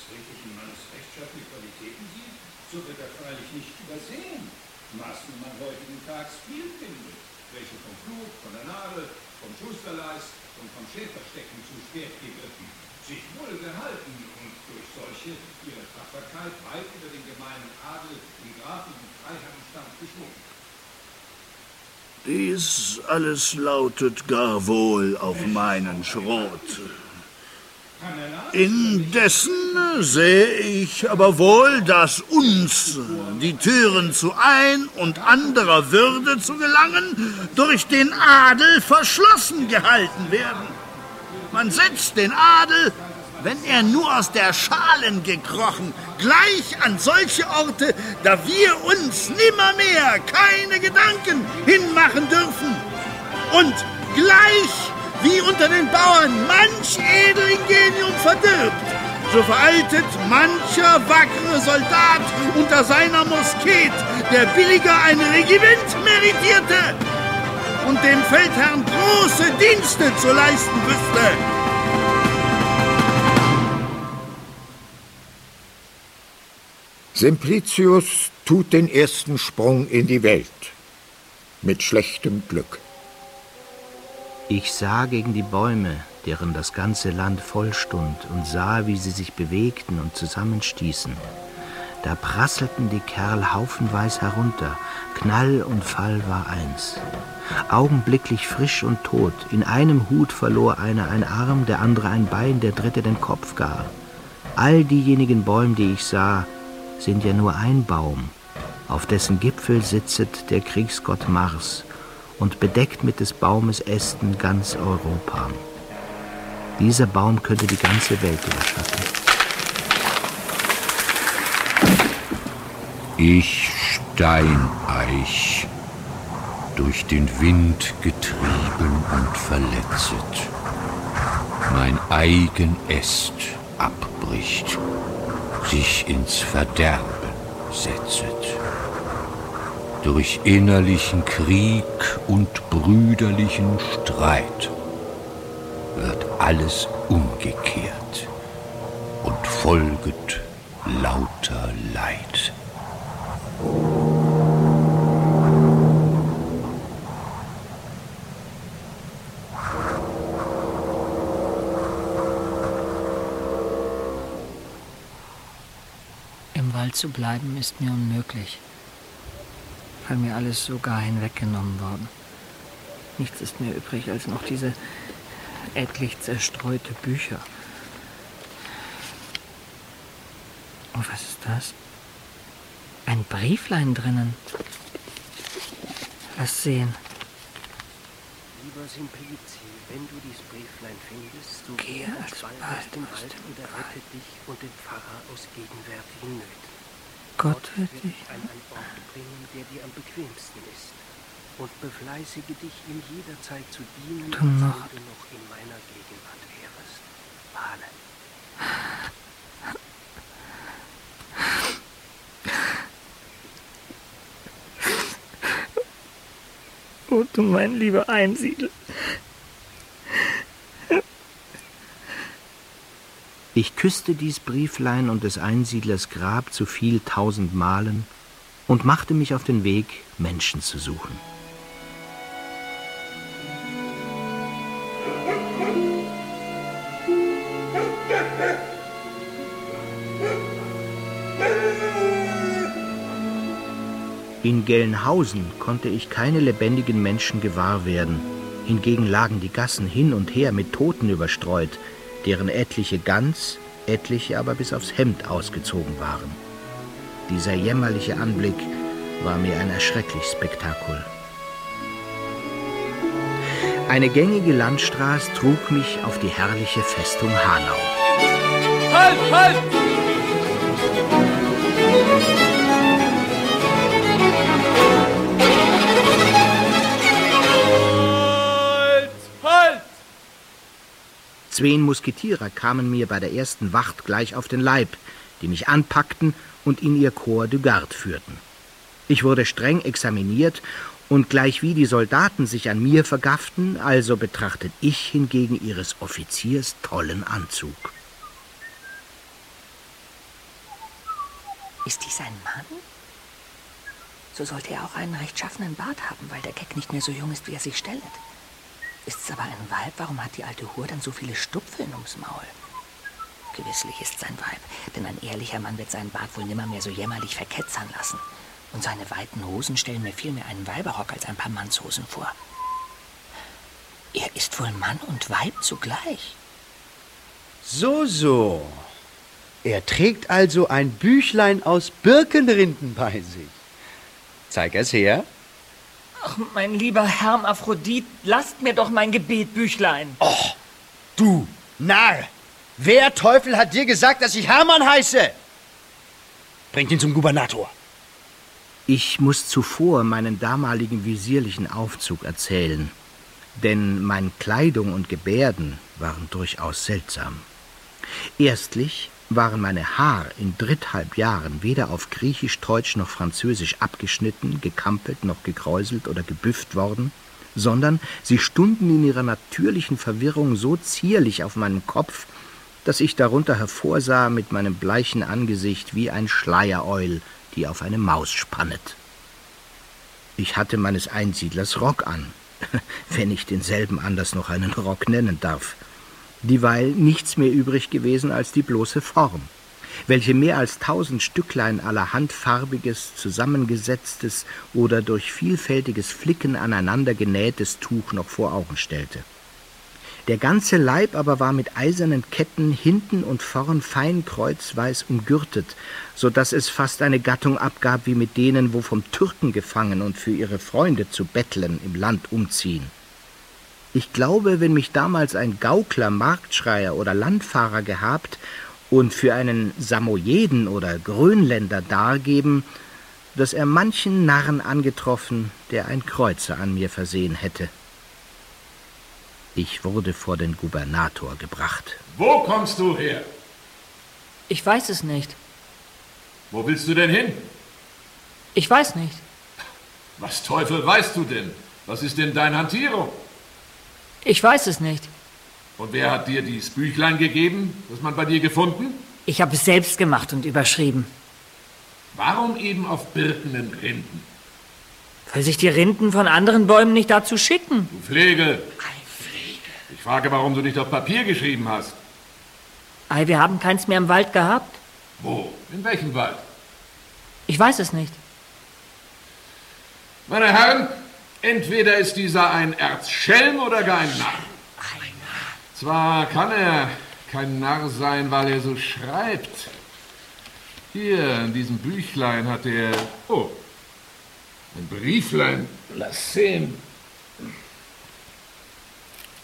griechischen Manns rechtschaffene Qualitäten sieht, so wird er freilich nicht übersehen. Maßen man heutigen Tags viel findet, welche vom Flug, von der Nadel, vom Schusterleist und vom Schäferstecken zu spät gegriffen, sich wohl gehalten und durch solche ihre Tapferkeit weit über den gemeinen Adel im Grafen- und Freiherrenstand geschwungen. Dies alles lautet gar wohl auf meinen Schrot. Indessen sehe ich aber wohl, dass uns die Türen zu ein und anderer Würde zu gelangen durch den Adel verschlossen gehalten werden. Man setzt den Adel, wenn er nur aus der Schalen gekrochen, gleich an solche Orte, da wir uns nimmermehr keine Gedanken hinmachen dürfen. Und gleich wie unter den Bauern manch Edelingenium verdirbt, so veraltet mancher wackere Soldat unter seiner Musket, der billiger ein Regiment meritierte und dem Feldherrn große Dienste zu leisten wüsste. Simplicius tut den ersten Sprung in die Welt, mit schlechtem Glück. Ich sah gegen die Bäume, deren das ganze Land voll stund, und sah, wie sie sich bewegten und zusammenstießen. Da prasselten die Kerl haufenweis herunter, Knall und Fall war eins. Augenblicklich frisch und tot, in einem Hut verlor einer ein Arm, der andere ein Bein, der dritte den Kopf gar. All diejenigen Bäume, die ich sah, sind ja nur ein Baum, auf dessen Gipfel sitzet der Kriegsgott Mars und bedeckt mit des Baumes Ästen ganz Europa. Dieser Baum könnte die ganze Welt überschatten. Ich Steineich, durch den Wind getrieben und verletzet, mein eigen Äst abbricht, sich ins Verderben setzet. Durch innerlichen Krieg und brüderlichen Streit wird alles umgekehrt und folget lauter Leid. Im Wald zu bleiben ist mir unmöglich, weil mir alles sogar hinweggenommen worden. Nichts ist mir übrig als noch diese etlich zerstreute Bücher. Oh, was ist das? Ein Brieflein drinnen. Lass sehen. Lieber Simplici, wenn du dieses Brieflein findest, so gehe alsbald aus dem Wald und errette dich und den Pfarrer aus gegenwärtigen Nöten. Gott wird dich an einen Ort bringen, der dir am bequemsten ist. Und befleißige dich, ihm jederzeit zu dienen, du noch in meiner Gegenwart wärest. Wale. Oh, du mein lieber Einsiedel. Ich küsste dies Brieflein und des Einsiedlers Grab zu viel 1000 Malen und machte mich auf den Weg, Menschen zu suchen. In Gelnhausen konnte ich keine lebendigen Menschen gewahr werden. Hingegen lagen die Gassen hin und her mit Toten überstreut, deren etliche ganz, etliche aber bis aufs Hemd ausgezogen waren. Dieser jämmerliche Anblick war mir ein erschreckliches Spektakel. Eine gängige Landstraße trug mich auf die herrliche Festung Hanau. Halt, halt! Zwei Musketierer kamen mir bei der ersten Wacht gleich auf den Leib, die mich anpackten und in ihr Corps du Garde führten. Ich wurde streng examiniert, und gleichwie die Soldaten sich an mir vergafften, also betrachtet ich hingegen ihres Offiziers tollen Anzug. Ist dies ein Mann? So sollte er auch einen rechtschaffenen Bart haben, weil der Keck nicht mehr so jung ist, wie er sich stellet. Ist's aber ein Weib, warum hat die alte Hure dann so viele Stupfeln ums Maul? Gewisslich ist's ein Weib, denn ein ehrlicher Mann wird seinen Bart wohl nimmermehr so jämmerlich verketzern lassen. Und seine weiten Hosen stellen mir vielmehr einen Weiberrock als ein paar Mannshosen vor. Er ist wohl Mann und Weib zugleich. So. Er trägt also ein Büchlein aus Birkenrinden bei sich. Zeig es her. Ach, mein lieber Hermaphrodit, lasst mir doch mein Gebetbüchlein. Och, du Narr! Wer Teufel hat dir gesagt, dass ich Hermann heiße? Bringt ihn zum Gubernator. Ich muss zuvor meinen damaligen visierlichen Aufzug erzählen, denn meine Kleidung und Gebärden waren durchaus seltsam. Erstlich waren meine Haare in 3,5 Jahren weder auf Griechisch, Deutsch noch Französisch abgeschnitten, gekampelt noch gekräuselt oder gebüfft worden, sondern sie stunden in ihrer natürlichen Verwirrung so zierlich auf meinem Kopf, dass ich darunter hervorsah mit meinem bleichen Angesicht wie ein Schleiereul, die auf eine Maus spannet. Ich hatte meines Einsiedlers Rock an, wenn ich denselben anders noch einen Rock nennen darf, dieweil nichts mehr übrig gewesen als die bloße Form, welche mehr als 1000 Stücklein allerhand farbiges, zusammengesetztes oder durch vielfältiges Flicken aneinander genähtes Tuch noch vor Augen stellte. Der ganze Leib aber war mit eisernen Ketten hinten und vorn fein kreuzweis umgürtet, so daß es fast eine Gattung abgab wie mit denen, wo vom Türken gefangen und für ihre Freunde zu betteln im Land umziehen. Ich glaube, wenn mich damals ein Gaukler, Marktschreier oder Landfahrer gehabt und für einen Samoyeden oder Grönländer dargeben, dass er manchen Narren angetroffen, der ein Kreuzer an mir versehen hätte. Ich wurde vor den Gubernator gebracht. Wo kommst du her? Ich weiß es nicht. Wo willst du denn hin? Ich weiß nicht. Was Teufel weißt du denn? Was ist denn deine Hantierung? Ich weiß es nicht. Und wer hat dir dieses Büchlein gegeben, das man bei dir gefunden? Ich habe es selbst gemacht und überschrieben. Warum eben auf birkenen Rinden? Weil sich die Rinden von anderen Bäumen nicht dazu schicken. Du Flegel. Ich frage, warum du nicht auf Papier geschrieben hast. Ei, wir haben keins mehr im Wald gehabt. Wo? In welchem Wald? Ich weiß es nicht. Meine Herren, entweder ist dieser ein Erzschelm oder gar ein Narr. Zwar kann er kein Narr sein, weil er so schreibt. Hier, in diesem Büchlein hat er... Oh, ein Brieflein. Lass sehen.